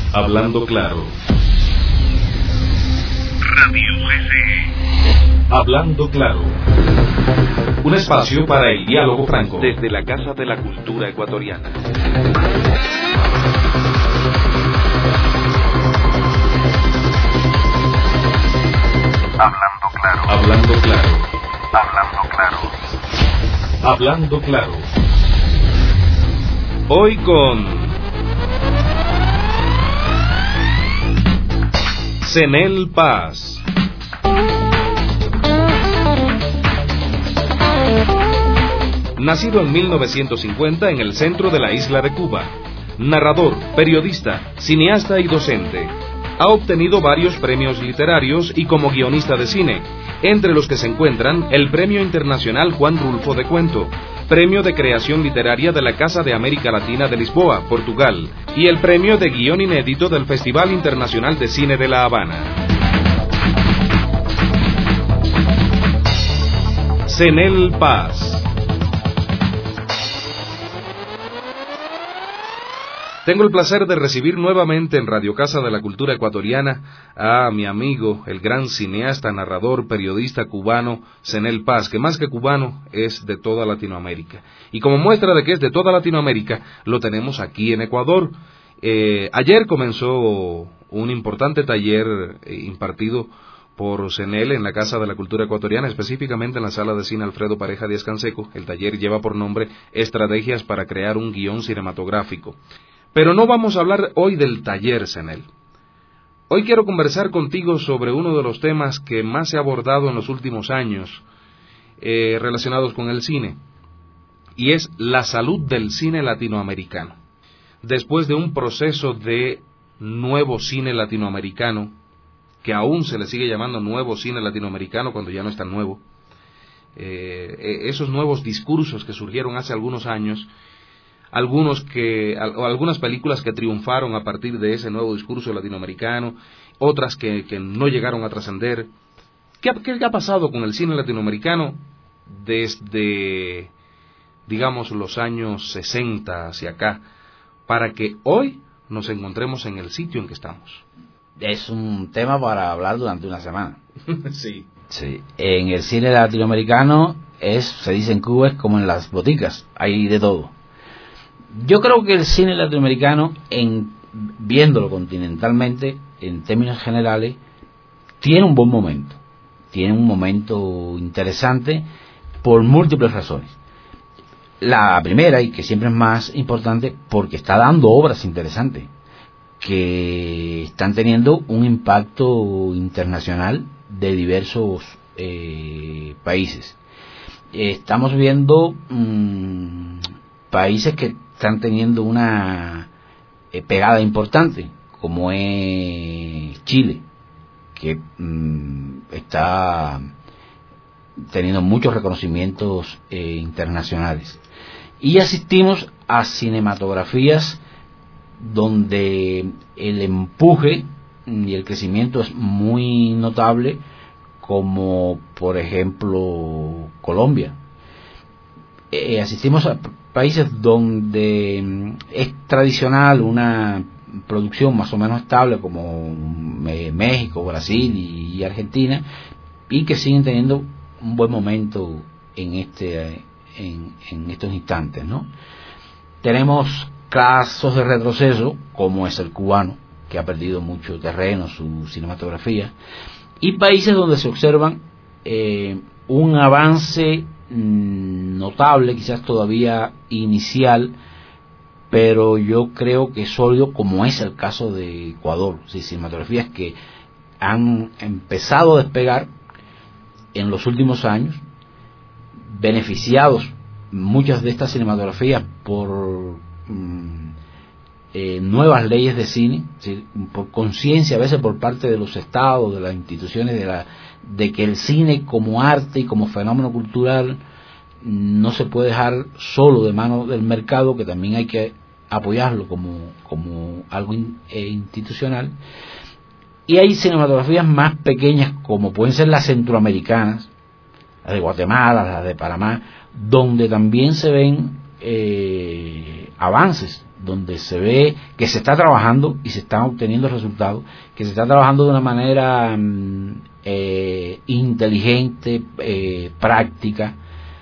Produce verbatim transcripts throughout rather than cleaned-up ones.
Hablando claro. Radio G C. Hablando claro. Un espacio para el diálogo franco. Desde la Casa de la Cultura Ecuatoriana. Hablando claro. Hablando claro. Hablando claro. Hablando claro. Hoy con Cenel Paz. Nacido en mil novecientos cincuenta en el centro de la isla de Cuba. Narrador, periodista, cineasta y docente. Ha obtenido varios premios literarios y como guionista de cine, entre los que se encuentran el Premio Internacional Juan Rulfo de Cuento, Premio de Creación Literaria de la Casa de América Latina de Lisboa, Portugal, y el Premio de Guión Inédito del Festival Internacional de Cine de La Habana. Cenel Paz. Tengo el placer de recibir nuevamente en Radio Casa de la Cultura Ecuatoriana a mi amigo, el gran cineasta, narrador, periodista cubano, Cenel Paz, que más que cubano es de toda Latinoamérica. Y como muestra de que es de toda Latinoamérica, lo tenemos aquí en Ecuador. Eh, ayer comenzó un importante taller eh, impartido por Cenel en la Casa de la Cultura Ecuatoriana, específicamente en la Sala de Cine Alfredo Pareja Díaz Canseco. El taller lleva por nombre Estrategias para crear un guión cinematográfico. Pero no vamos a hablar hoy del taller, Cenel. Hoy quiero conversar contigo sobre uno de los temas que más se ha abordado en los últimos años eh, relacionados con el cine, y es la salud del cine latinoamericano. Después de un proceso de nuevo cine latinoamericano, que aún se le sigue llamando nuevo cine latinoamericano cuando ya no es tan nuevo, eh, esos nuevos discursos que surgieron hace algunos años, algunos que o algunas películas que triunfaron a partir de ese nuevo discurso latinoamericano, otras que, que no llegaron a trascender. ¿Qué, ¿Qué ha pasado con el cine latinoamericano desde, digamos, los años sesenta hacia acá, para que hoy nos encontremos en el sitio en que estamos? Es un tema para hablar durante una semana. Sí. Sí. En el cine latinoamericano es, se dice en Cuba, es como en las boticas, hay de todo. Yo creo que el cine latinoamericano, en, viéndolo continentalmente, en términos generales, tiene un buen momento. Tiene un momento interesante por múltiples razones. La primera, y que siempre es más importante, porque está dando obras interesantes, que están teniendo un impacto internacional de diversos eh, países. Estamos viendo mmm, países que están teniendo una eh, pegada importante, como es Chile, que mmm, está teniendo muchos reconocimientos eh, internacionales. Y asistimos a cinematografías donde el empuje y el crecimiento es muy notable, como por ejemplo Colombia. Eh, asistimos a países donde es tradicional una producción más o menos estable, como eh, México, Brasil y, y Argentina, y que siguen teniendo un buen momento en este en, en estos instantes, ¿no? Tenemos casos de retroceso, como es el cubano, que ha perdido mucho terreno, su cinematografía, y países donde se observan eh, un avance notable, quizás todavía inicial, pero yo creo que es sólido, como es el caso de Ecuador. Sí, cinematografías que han empezado a despegar en los últimos años, beneficiados muchas de estas cinematografías por mm, eh, nuevas leyes de cine, ¿sí? Por conciencia a veces por parte de los estados, de las instituciones, de la de que el cine como arte y como fenómeno cultural no se puede dejar solo de mano del mercado, que también hay que apoyarlo como, como algo in, eh, institucional. Y hay cinematografías más pequeñas, como pueden ser las centroamericanas, las de Guatemala, las de Panamá, donde también se ven eh, avances donde se ve que se está trabajando y se están obteniendo resultados, que se está trabajando de una manera mm, eh, inteligente, eh, práctica,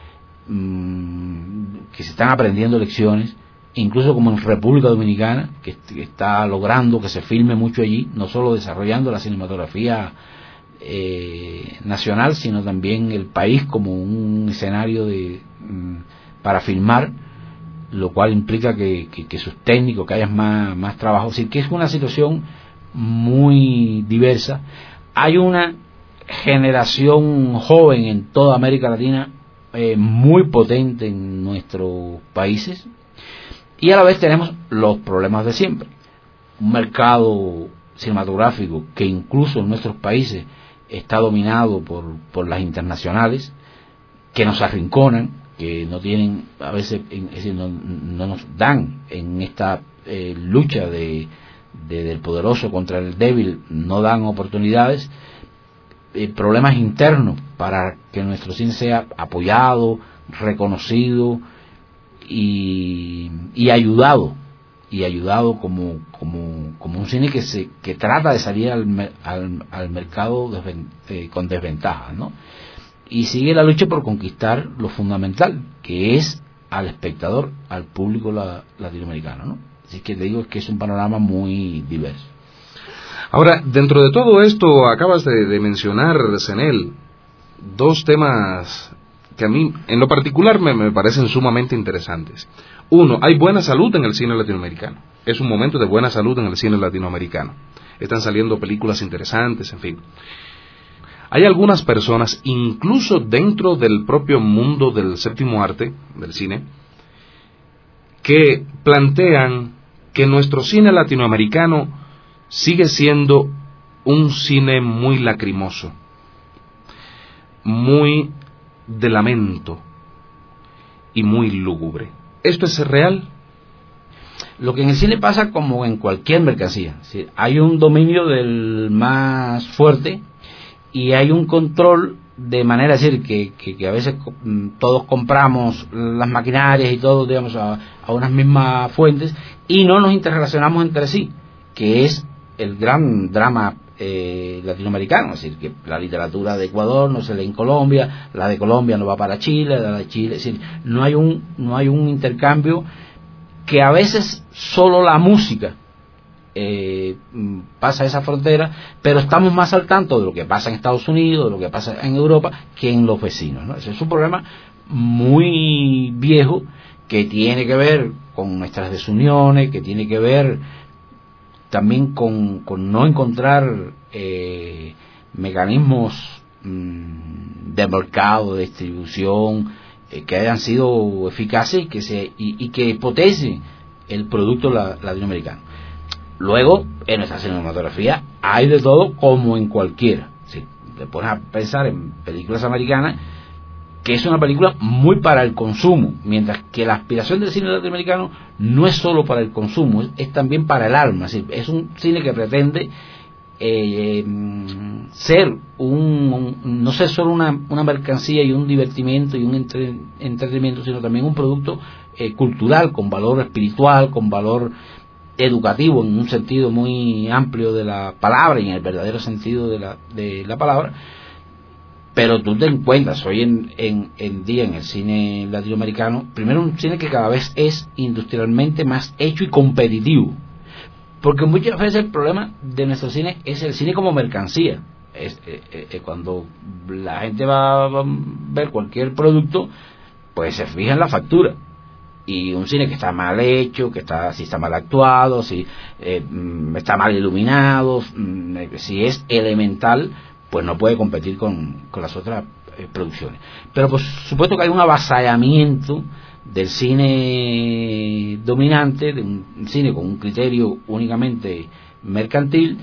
mm, que se están aprendiendo lecciones, incluso como en República Dominicana, que, que está logrando que se filme mucho allí, no solo desarrollando la cinematografía eh, nacional, sino también el país como un escenario de mm, para filmar, lo cual implica que, que, que sus técnicos, que haya más, más trabajo, es decir, que es una situación muy diversa. Hay una generación joven en toda América Latina eh, muy potente en nuestros países, y a la vez tenemos los problemas de siempre. Un mercado cinematográfico que incluso en nuestros países está dominado por, por las internacionales, que nos arrinconan, que no tienen, a veces, es decir, no, no nos dan en esta eh, lucha de, de, del poderoso contra el débil, no dan oportunidades, eh, problemas internos para que nuestro cine sea apoyado, reconocido y, y ayudado, y ayudado como, como, como un cine que se que trata de salir al, al, al mercado desven, eh, con desventajas, ¿no? Y sigue la lucha por conquistar lo fundamental, que es al espectador, al público la, latinoamericano, ¿no? Así que te digo que es un panorama muy diverso. Ahora, dentro de todo esto, acabas de, de mencionar, Zenel, dos temas que a mí, en lo particular, me, me parecen sumamente interesantes. Uno, hay buena salud en el cine latinoamericano. Es un momento de buena salud en el cine latinoamericano. Están saliendo películas interesantes, en fin. Hay algunas personas, incluso dentro del propio mundo del séptimo arte, del cine, que plantean que nuestro cine latinoamericano sigue siendo un cine muy lacrimoso, muy de lamento y muy lúgubre. ¿Esto es real? Lo que en el cine pasa como en cualquier mercancía, es decir, hay un dominio del más fuerte y hay un control de manera a decir que, que, que a veces todos compramos las maquinarias y todo, digamos, a, a unas mismas fuentes y no nos interrelacionamos entre sí, que es el gran drama eh, latinoamericano, es decir, que la literatura de Ecuador no se lee en Colombia, la de Colombia no va para Chile, la de Chile, es decir, no hay un no hay un intercambio, que a veces solo la música eh, pasa esa frontera, pero estamos más al tanto de lo que pasa en Estados Unidos, de lo que pasa en Europa, que en los vecinos, ¿no? Ese es un problema muy viejo que tiene que ver con nuestras desuniones, que tiene que ver también con, con no encontrar eh, mecanismos mmm, de mercado, de distribución, eh, que hayan sido eficaces y que se y, y que potencien el producto la, latinoamericano. Luego, en nuestra cinematografía hay de todo como en cualquiera. Si te pones a pensar en películas americanas, que es una película muy para el consumo, mientras que la aspiración del cine latinoamericano no es solo para el consumo, es, es también para el alma. Es decir, es un cine que pretende eh, ser un, un no ser solo una, una mercancía y un divertimento y un entre, entretenimiento, sino también un producto eh, cultural, con valor espiritual, con valor educativo en un sentido muy amplio de la palabra y en el verdadero sentido de la, de la palabra. Pero tú te encuentras hoy en, en, en día en el cine latinoamericano, primero un cine que cada vez es industrialmente más hecho y competitivo, porque muchas veces el problema de nuestro cine es el cine como mercancía. Es, eh, eh, cuando la gente va a ver cualquier producto, pues se fija en la factura, y un cine que está mal hecho, que está si está mal actuado, si eh, está mal iluminado, si es elemental, pues no puede competir con, con las otras eh, producciones. Pero por supuesto que hay un avasallamiento del cine dominante, de un cine con un criterio únicamente mercantil,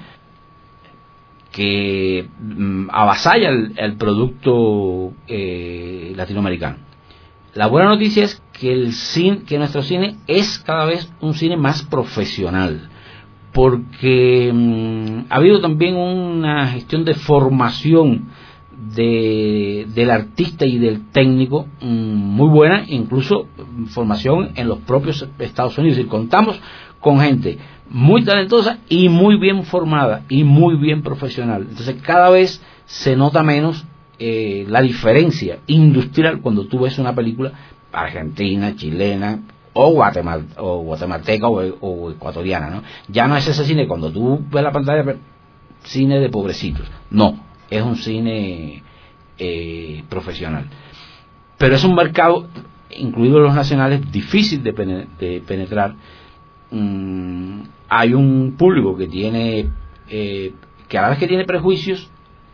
que mm, avasalla el, el producto eh, latinoamericano. La buena noticia es que el cine, que nuestro cine es cada vez un cine más profesional, porque mmm, ha habido también una gestión de formación de del artista y del técnico muy buena, incluso formación en los propios Estados Unidos. Y contamos con gente muy talentosa y muy bien formada y muy bien profesional. Entonces cada vez se nota menos eh, la diferencia industrial cuando tú ves una película argentina, chilena o, guatemal o guatemalteca o, o ecuatoriana, ¿no? Ya no es ese cine cuando tú ves la pantalla, cine de pobrecitos, no, es un cine eh, profesional. Pero es un mercado, incluidos los nacionales, difícil de, pen- de penetrar. Mm, hay un público que tiene eh, que a la vez que tiene prejuicios,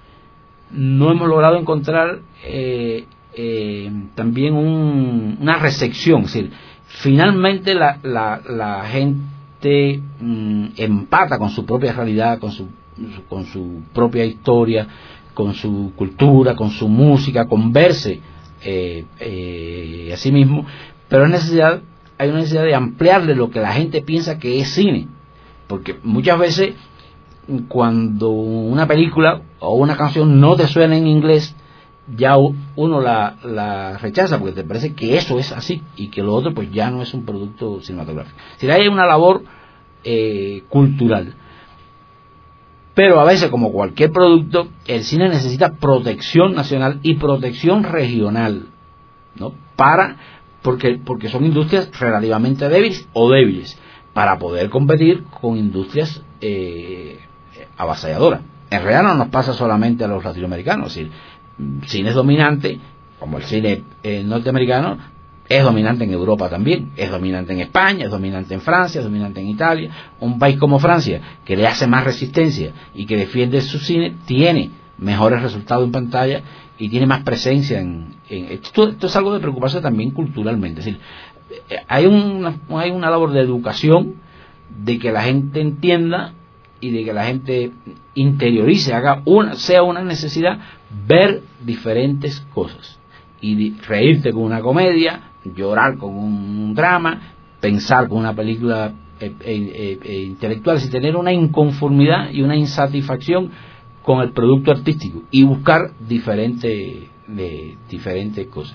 no hemos logrado encontrar eh, eh, también un, una recepción. Es decir, finalmente la, la, la gente mm, empata con su propia realidad, con su, con su propia historia, con su cultura, con su música, con verse eh, eh, a sí mismo, pero es necesidad, hay una necesidad de ampliarle lo que la gente piensa que es cine, porque muchas veces cuando una película o una canción no te suena en inglés, ya uno la, la rechaza porque te parece que eso es así y que lo otro pues ya no es un producto cinematográfico. Si hay una labor eh, cultural, pero a veces, como cualquier producto, el cine necesita protección nacional y protección regional, ¿no? Para porque porque son industrias relativamente débiles o débiles para poder competir con industrias eh, avasalladoras. En realidad no nos pasa solamente a los latinoamericanos, es decir, cine es dominante, como el cine eh, norteamericano, es dominante en Europa también, es dominante en España, es dominante en Francia, es dominante en Italia. Un país como Francia, que le hace más resistencia y que defiende su cine, tiene mejores resultados en pantalla y tiene más presencia en, en esto, esto es algo de preocuparse también culturalmente. Es decir, hay una, hay una labor de educación, de que la gente entienda y de que la gente interiorice, haga una, sea una necesidad ver diferentes cosas y reírte con una comedia, llorar con un drama, pensar con una película eh, eh, eh, intelectual, y tener una inconformidad y una insatisfacción con el producto artístico y buscar diferentes de, diferentes cosas.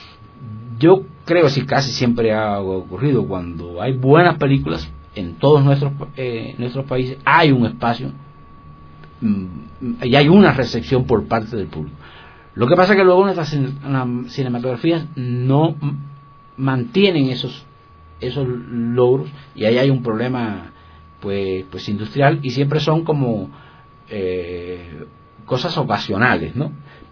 Yo creo que casi siempre ha ocurrido cuando hay buenas películas en todos nuestros eh, nuestros países, hay un espacio mm, y hay una recepción por parte del público. Lo que pasa es que luego nuestras cinematografías no mantienen esos esos logros y ahí hay un problema pues pues industrial y siempre son como eh, cosas ocasionales, ¿no?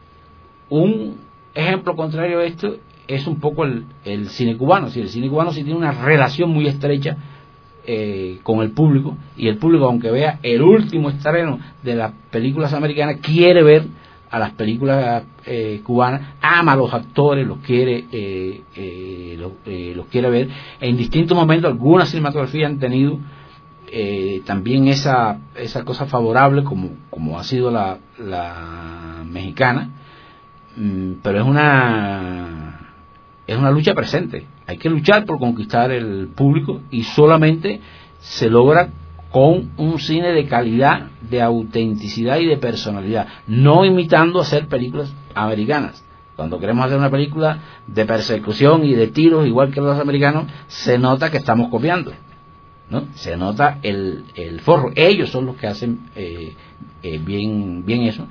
Un ejemplo contrario a esto es un poco el, el cine cubano. Si el cine cubano sí tiene una relación muy estrecha eh, con el público, y el público, aunque vea el último estreno de las películas americanas, quiere ver a las películas eh, cubanas, ama a los actores, los quiere eh, eh, los, eh, los quiere ver. En distintos momentos algunas cinematografías han tenido eh, también esa esa cosa favorable, como como ha sido la, la mexicana, mm, pero es una es una lucha presente. Hay que luchar por conquistar el público y solamente se logra con un cine de calidad, de autenticidad y de personalidad, no imitando hacer películas americanas. Cuando queremos hacer una película de persecución y de tiros igual que los americanos, se nota que estamos copiando, ¿no? Se nota el, el forro. Ellos son los que hacen eh, eh, bien, bien eso,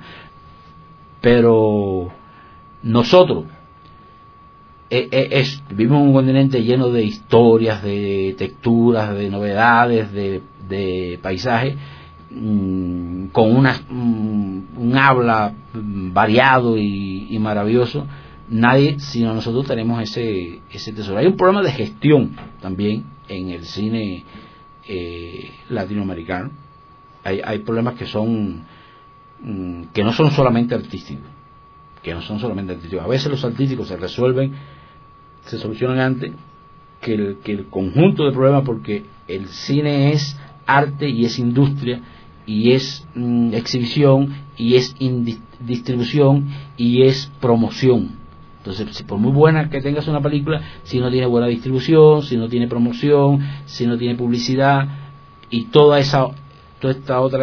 pero nosotros eh, eh, es, vivimos en un continente lleno de historias, de texturas, de novedades, de de paisaje, mmm, con una, mmm, un habla variado y, y maravilloso. Nadie sino nosotros tenemos ese ese tesoro. Hay un problema de gestión también en el cine eh, latinoamericano. Hay, hay problemas que son mmm, que no son solamente artísticos, que no son solamente artísticos. A veces los artísticos se resuelven, se solucionan antes que el, que el conjunto de problemas, porque el cine es arte y es industria y es mm, exhibición y es indi- distribución y es promoción. Entonces, si por muy buena que tengas una película, si no tiene buena distribución, si no tiene promoción, si no tiene publicidad y toda esa toda esta otra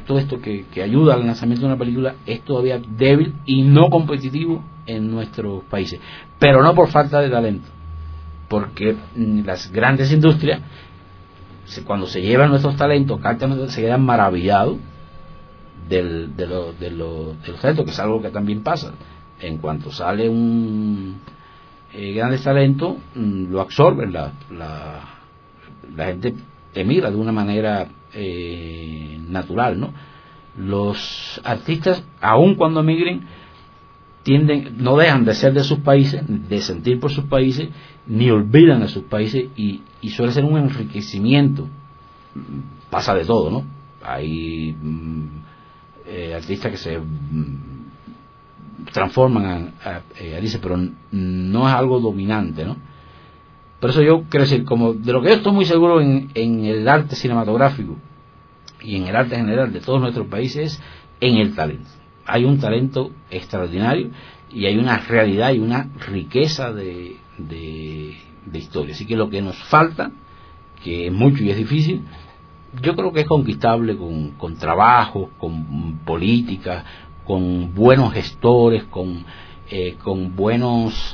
todo esto que, que ayuda al lanzamiento de una película es todavía débil y no competitivo en nuestros países, pero no por falta de talento, porque las grandes industrias, cuando se llevan nuestros talentos, se quedan maravillados del, de, lo, de, lo, de los talentos, que es algo que también pasa. En cuanto sale un eh, grandes talentos, lo absorben, la, la, la gente emigra de una manera eh, natural, ¿no? Los artistas, aun cuando emigren, tienden, no dejan de ser de sus países, de sentir por sus países, ni olvidan a sus países, y, y suele ser un enriquecimiento. Pasa de todo, ¿no? Hay mm, eh, artistas que se mm, transforman a, a, a dice, pero no es algo dominante, ¿no? Por eso yo quiero decir, como de lo que yo estoy muy seguro en, en el arte cinematográfico y en el arte general de todos nuestros países, en el talento. Hay un talento extraordinario y hay una realidad y una riqueza de, de, de historia. Así que lo que nos falta, que es mucho y es difícil, yo creo que es conquistable con, con trabajo, con política, con buenos gestores, con, eh, con buenos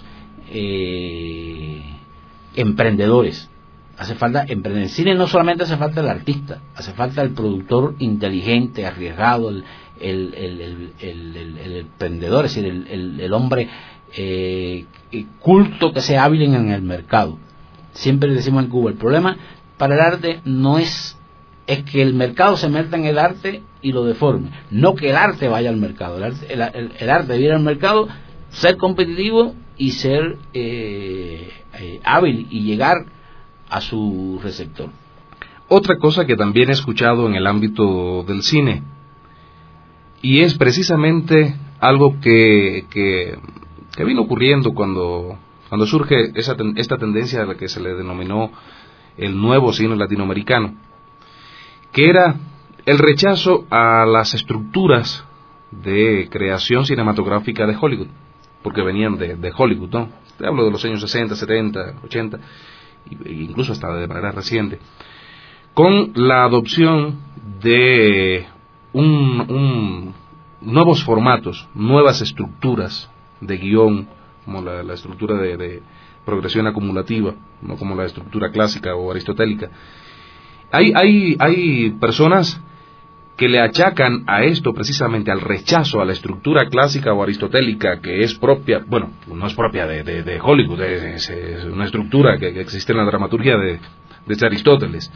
eh, emprendedores. Hace falta emprender. En cine no solamente hace falta el artista, hace falta el productor inteligente, arriesgado, el, el, el, el, el, el, el emprendedor, es decir, el, el, el hombre eh, culto que sea hábil en el mercado. Siempre decimos en Cuba, el problema para el arte no es, es que el mercado se meta en el arte y lo deforme, no que el arte vaya al mercado. El arte, el, el, el arte debe ir al mercado, ser competitivo y ser eh, eh, hábil y llegar a su receptor. Otra cosa que también he escuchado en el ámbito del cine, y es precisamente algo que, que, que vino ocurriendo cuando, cuando surge esa, esta tendencia a la que se le denominó el nuevo cine latinoamericano, que era el rechazo a las estructuras de creación cinematográfica de Hollywood, porque venían de, de Hollywood, ¿no? Te hablo de los años sesenta, setenta, ochenta, incluso hasta de manera reciente, con la adopción de un, un, nuevos formatos, nuevas estructuras de guión, como la, la estructura de, de progresión acumulativa, no como la estructura clásica o aristotélica. Hay, hay, hay personas que le achacan a esto precisamente al rechazo a la estructura clásica o aristotélica que es propia, bueno, no es propia de, de, de Hollywood, es, es una estructura que, que existe en la dramaturgia de, de Aristóteles.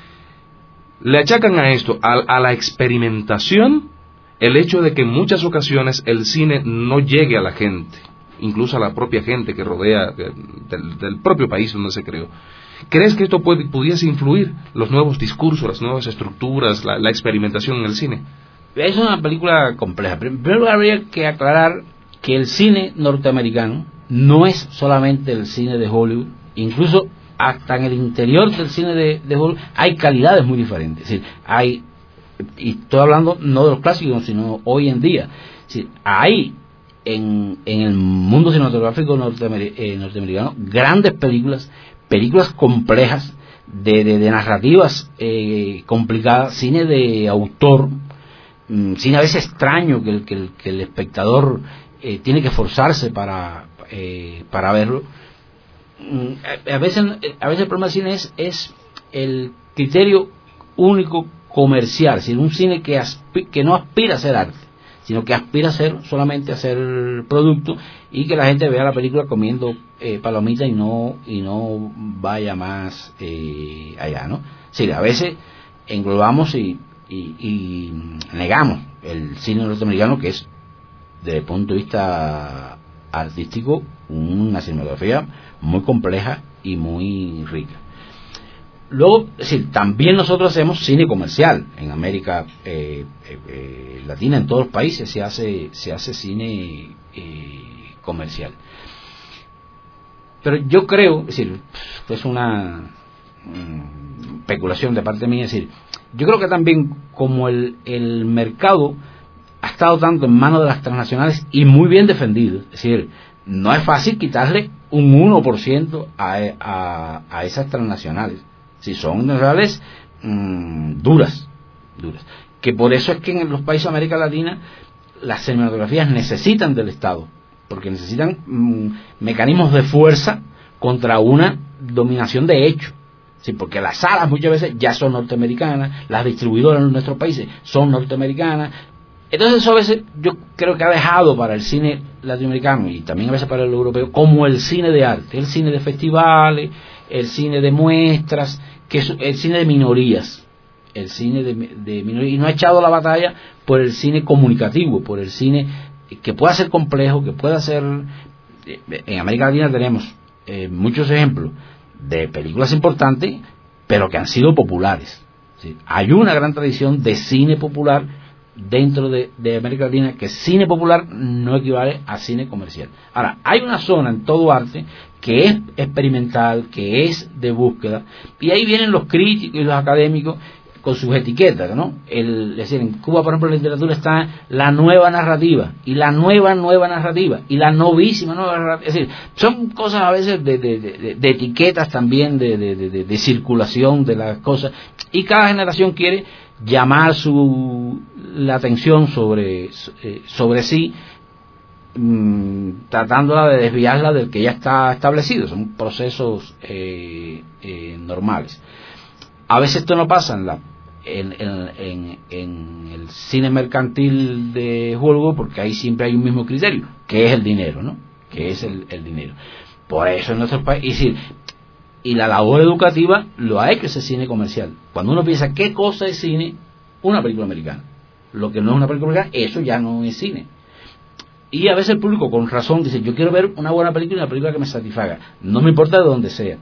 Le achacan a esto, a, a la experimentación, el hecho de que en muchas ocasiones el cine no llegue a la gente, incluso a la propia gente que rodea del, del propio país donde se creó. ¿Crees que esto puede, pudiese influir los nuevos discursos, las nuevas estructuras, la, la experimentación en el cine? Es una película compleja. En primer lugar, habría que aclarar que el cine norteamericano no es solamente el cine de Hollywood. Incluso hasta en el interior del cine de, de Hollywood hay calidades muy diferentes. Es decir, hay, y estoy hablando no de los clásicos, sino hoy en día. Es decir, hay en, en el mundo cinematográfico norteamer, eh, norteamericano grandes películas, películas complejas, de, de, de narrativas eh, complicadas, cine de autor, mmm, cine a veces extraño que el, que el, que el espectador eh, tiene que forzarse para, eh, para verlo. Mm, a, a, veces, a veces el problema del cine es, es el criterio único comercial, es decir, un cine que, aspi- que no aspira a ser arte, sino que aspira a ser solamente a ser producto y que la gente vea la película comiendo eh, palomitas y no y no vaya más eh, allá, ¿no? Sí, a veces englobamos y, y, y negamos el cine norteamericano, que es desde el punto de vista artístico una cinematografía muy compleja y muy rica. Luego, es decir, también nosotros hacemos cine comercial en América eh, eh, eh, Latina, en todos los países se hace se hace cine eh, comercial. Pero yo creo, es decir, es una um, especulación de parte mía, es decir, yo creo que también como el, el mercado ha estado tanto en manos de las transnacionales y muy bien defendido, es decir, no es fácil quitarle un uno por ciento a, a, a esas transnacionales. Si son reales mmm, duras, duras. Que por eso es que en los países de América Latina las cinematografías necesitan del Estado, porque necesitan mm, mecanismos de fuerza contra una dominación de hecho. Sí, porque las salas muchas veces ya son norteamericanas, las distribuidoras en nuestros países son norteamericanas. Entonces eso a veces yo creo que ha dejado para el cine latinoamericano y también a veces para el europeo como el cine de arte, el cine de festivales, el cine de muestras, que es el cine de minorías, el cine de, de minorías, y no ha echado la batalla por el cine comunicativo, por el cine que pueda ser complejo, que pueda ser... En América Latina tenemos eh, muchos ejemplos de películas importantes, pero que han sido populares. ¿Sí? Hay una gran tradición de cine popular dentro de, de América Latina, que cine popular no equivale a cine comercial. Ahora, hay una zona en todo arte que es experimental, que es de búsqueda, y ahí vienen los críticos y los académicos con sus etiquetas, ¿no? El, es decir, en Cuba, por ejemplo, en la literatura está la nueva narrativa, y la nueva nueva narrativa, y la novísima nueva narrativa. Es decir, son cosas a veces de, de, de, de etiquetas también, de, de, de, de circulación de las cosas, y cada generación quiere llamar su la atención sobre eh, sobre sí, mmm, tratándola de desviarla del que ya está establecido. Son procesos eh, eh, normales. A veces esto no pasa en la en, en, en, en el cine mercantil de Hollywood, porque ahí siempre hay un mismo criterio, que es el dinero, ¿no? Que es el, el dinero. Por eso en nuestro país, es decir, y la labor educativa lo ha hecho ese cine comercial. Cuando uno piensa qué cosa es cine, una película americana. Lo que no es una película americana, eso ya no es cine. Y a veces el público con razón dice, yo quiero ver una buena película y una película que me satisfaga, no me importa de dónde sea.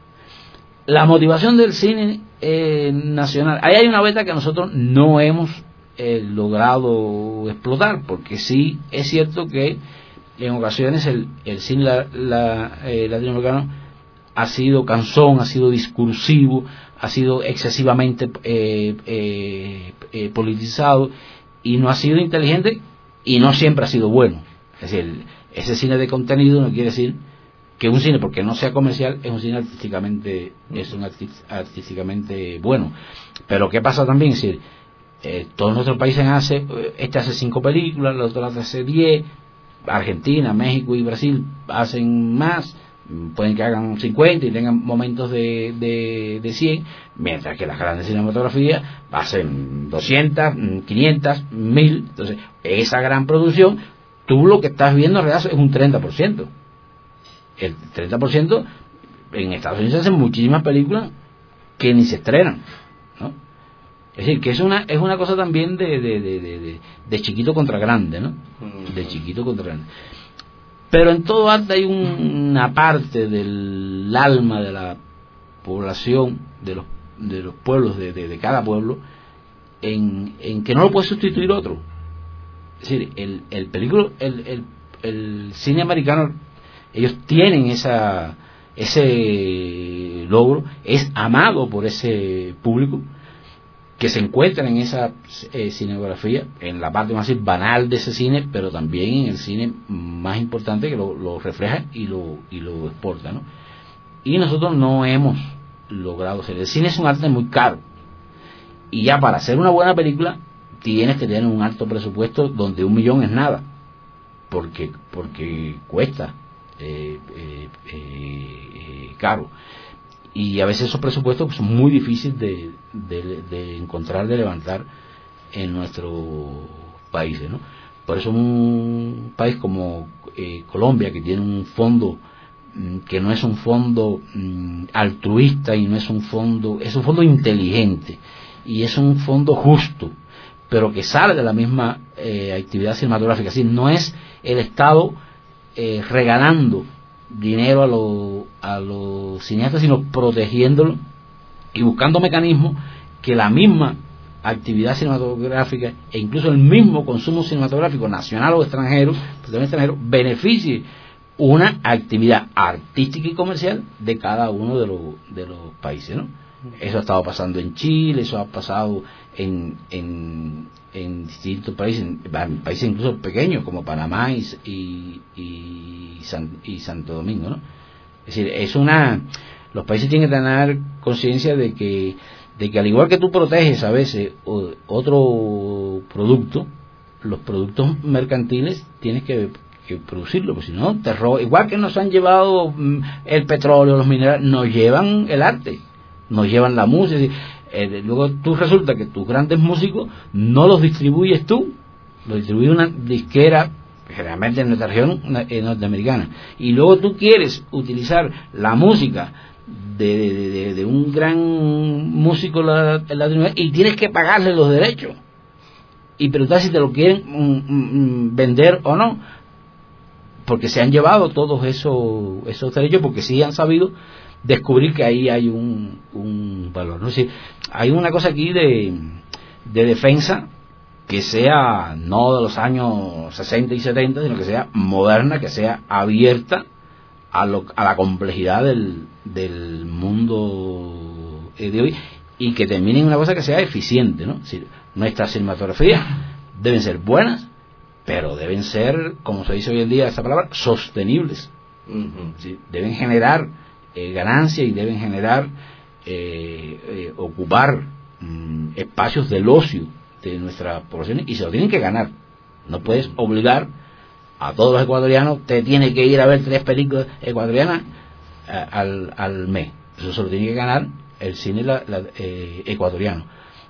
La motivación del cine eh, nacional, ahí hay una beta que nosotros no hemos eh, logrado explotar, porque sí es cierto que en ocasiones el, el cine la, la, eh, latinoamericano ha sido cansón, ha sido discursivo, ha sido excesivamente eh, eh, eh, politizado, y no ha sido inteligente, y no siempre ha sido bueno. Es decir, ese cine de contenido no quiere decir que un cine, porque no sea comercial, es un cine artísticamente es un artísticamente bueno. Pero ¿qué pasa también? Es decir, eh, todos nuestros países hace, este hace cinco películas, los otros hace diez, Argentina, México y Brasil hacen más, pueden que hagan cincuenta y tengan momentos de, de, de cien, mientras que las grandes cinematografías hacen doscientas, quinientas, mil. Entonces, esa gran producción, tú lo que estás viendo en realidad es un treinta por ciento. El treinta por ciento en Estados Unidos se hacen muchísimas películas que ni se estrenan, ¿no? Es decir, que es una es una cosa también de de, de, de, de chiquito contra grande, ¿no? De chiquito contra grande. Pero en todo arte hay un, una parte del alma de la población, de los de los pueblos, de, de, de cada pueblo, en, en que no lo puede sustituir otro. Es decir, el, el película, el, el, el cine americano, ellos tienen esa ese logro, es amado por ese público que se encuentra en esa eh, cinematografía, en la parte más banal de ese cine, pero también en el cine más importante, que lo, lo refleja y lo y lo exporta, ¿no? Y nosotros no hemos logrado hacer. El cine es un arte muy caro, y ya para hacer una buena película tienes que tener un alto presupuesto, donde un millón es nada, porque porque cuesta eh, eh, eh, caro. Y a veces esos presupuestos son muy difíciles de, de, de encontrar, de levantar en nuestros países, ¿no? Por eso un país como eh, Colombia, que tiene un fondo mm, que no es un fondo mm, altruista, y no es un fondo, es un fondo inteligente, y es un fondo justo, pero que sale de la misma eh, actividad cinematográfica. Así, no es el Estado eh, regalando dinero a los a los cineastas, sino protegiéndolo y buscando mecanismos que la misma actividad cinematográfica e incluso el mismo consumo cinematográfico nacional o extranjero, pues también extranjero, beneficie una actividad artística y comercial de cada uno de los de los países, ¿no? Eso ha estado pasando en Chile, eso ha pasado en en, en distintos países, en países incluso pequeños como Panamá y, y, y, San, y Santo Domingo, ¿no? Es decir, es una, los países tienen que tener conciencia de que de que al igual que tú proteges a veces o, otro producto, los productos mercantiles tienes que, que producirlo, porque si no te roban. Igual que nos han llevado mm, el petróleo, los minerales, nos llevan el arte, nos llevan la música. Eh, luego tú resulta que tus grandes músicos no los distribuyes tú, los distribuye una disquera, generalmente en nuestra región eh, norteamericana, y luego tú quieres utilizar la música de, de, de, de un gran músico latinoamericano y tienes que pagarle los derechos y preguntar si te lo quieren mm, mm, vender o no, porque se han llevado todos esos esos derechos, porque sí han sabido descubrir que ahí hay un, un valor, ¿no? Es decir, hay una cosa aquí de, de defensa que sea no de los años sesenta y setenta, sino que sea moderna, que sea abierta a, lo, a la complejidad del, del mundo de hoy, y que termine en una cosa que sea eficiente, ¿no? Es decir, nuestras cinematografías deben ser buenas, pero deben ser, como se dice hoy en día esa palabra, sostenibles. Uh-huh. ¿Sí? Deben generar eh, ganancia y deben generar eh, eh, ocupar mm, espacios del ocio de nuestra población, y se lo tienen que ganar. No puedes obligar a todos los ecuatorianos, te tiene que ir a ver tres películas ecuatorianas a, al, al mes. Eso se lo tiene que ganar el cine la, la, eh, ecuatoriano.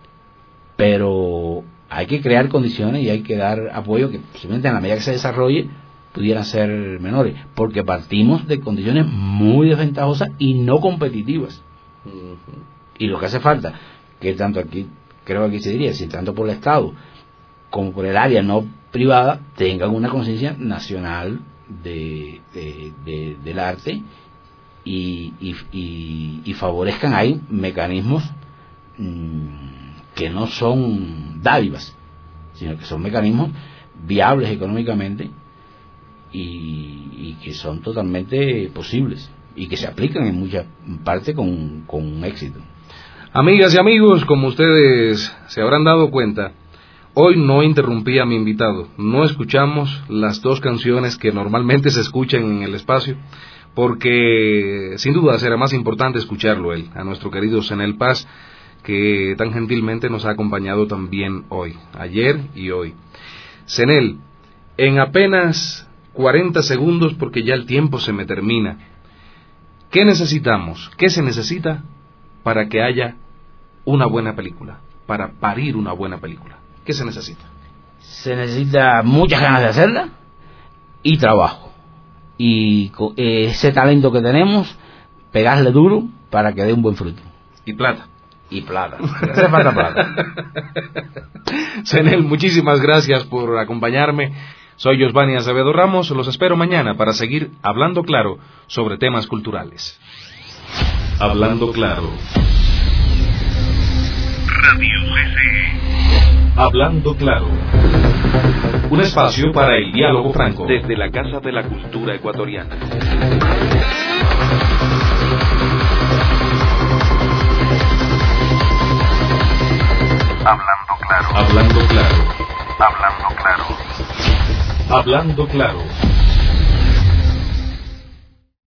Pero hay que crear condiciones y hay que dar apoyo que posiblemente en la medida que se desarrolle pudieran ser menores, porque partimos de condiciones muy desventajosas y no competitivas. Uh-huh. Y lo que hace falta, que tanto aquí, creo que aquí se diría, si tanto por el Estado como por el área no privada, tengan una conciencia nacional de, de, de, del arte y, y, y, y favorezcan ahí mecanismos mmm, que no son dádivas, sino que son mecanismos viables económicamente y, y que son totalmente posibles y que se aplican en muchas partes con, con éxito. Amigas y amigos, como ustedes se habrán dado cuenta, hoy no interrumpí a mi invitado, no escuchamos las dos canciones que normalmente se escuchan en el espacio, porque sin duda será más importante escucharlo él, a nuestro querido Zenel Paz, que tan gentilmente nos ha acompañado también hoy, ayer y hoy. Zenel, en apenas cuarenta segundos, porque ya el tiempo se me termina, ¿qué necesitamos? ¿Qué se necesita para que haya una buena película, para parir una buena película? ¿Qué se necesita? Se necesita muchas ganas de hacerla y trabajo. Y eh, ese talento que tenemos, pegarle duro para que dé un buen fruto. Y plata. Y plata. Hace falta plata. Zenel, muchísimas gracias por acompañarme. Soy Josvani Acevedo Ramos. Los espero mañana para seguir hablando claro sobre temas culturales. Hablando claro. Radio G C E. Hablando claro. Un espacio para el diálogo franco. Desde la Casa de la Cultura Ecuatoriana. Hablando claro. Hablando claro. Hablando claro. Hablando claro.